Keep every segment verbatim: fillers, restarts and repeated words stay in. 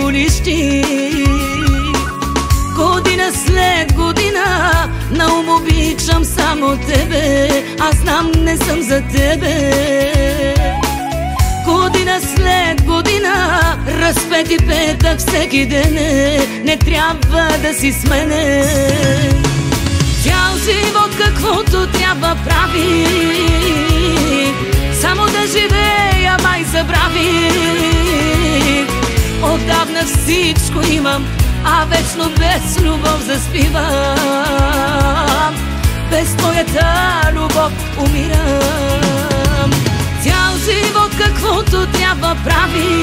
волиш ти. Година след година на ум обичам само тебе. Аз знам, не съм за тебе. Година след година, разпети петък всеки ден е, не трябва да си с мене. Цял живот каквото трябва прави, само да живея май забрави. Отдавна всичко имам, а вечно без любов заспивам. Без твоята любов умирам. Цял живот каквото трябва прави,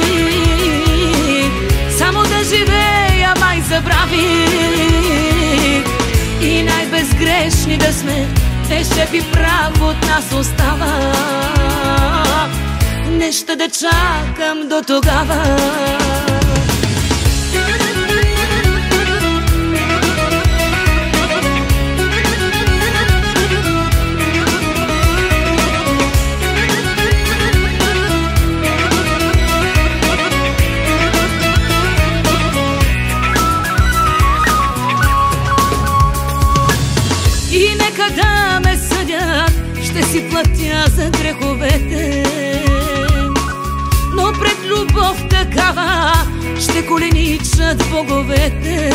само да живея май забрави. И най-безгрешни да сме, тежък и прах от нас остава. Не ще да чакам до тогава. И нека да ме съдят, ще си платя за греховете, но пред любов такава ще коленичат боговете.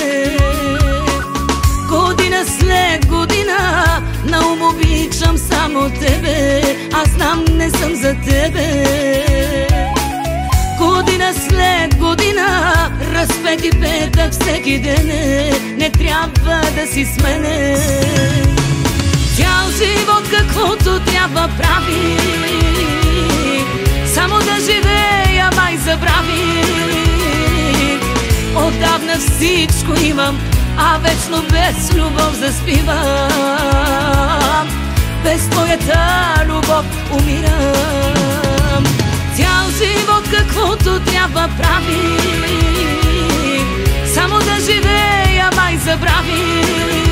Година след година на ум обичам само тебе. Аз знам, не съм за тебе. Година след година, разпети петък всеки ден е, не трябва да си с мене. Цял живот каквото трябва прави, само да живея май забрави. Отдавна всичко имам, а вечно без любов заспивам. Без твоята любов умирам. Цял живот каквото трябва прави, само да живея май забрави.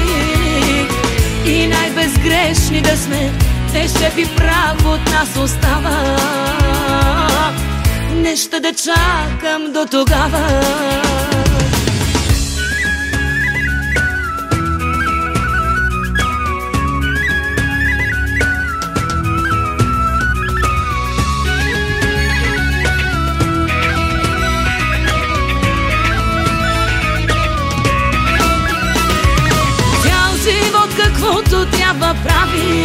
И най-безгрешни да сме, тежък и прах от нас остава. Не ще да чакам до тогава. Каквото трябва прави,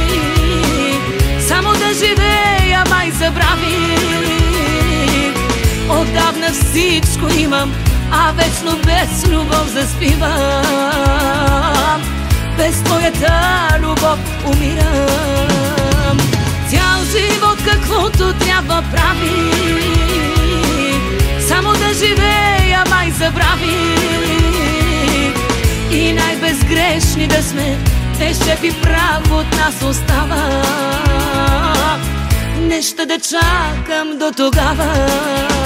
само да живея май забрави. Отдавна всичко имам, а вечно без любов заспивам. Без твоята любов умирам. Цял живот каквото трябва прави, само да живея май забрави. И най-безгрешни да сме, тежък и прах от нас остава. Не ще да чакам до тогава.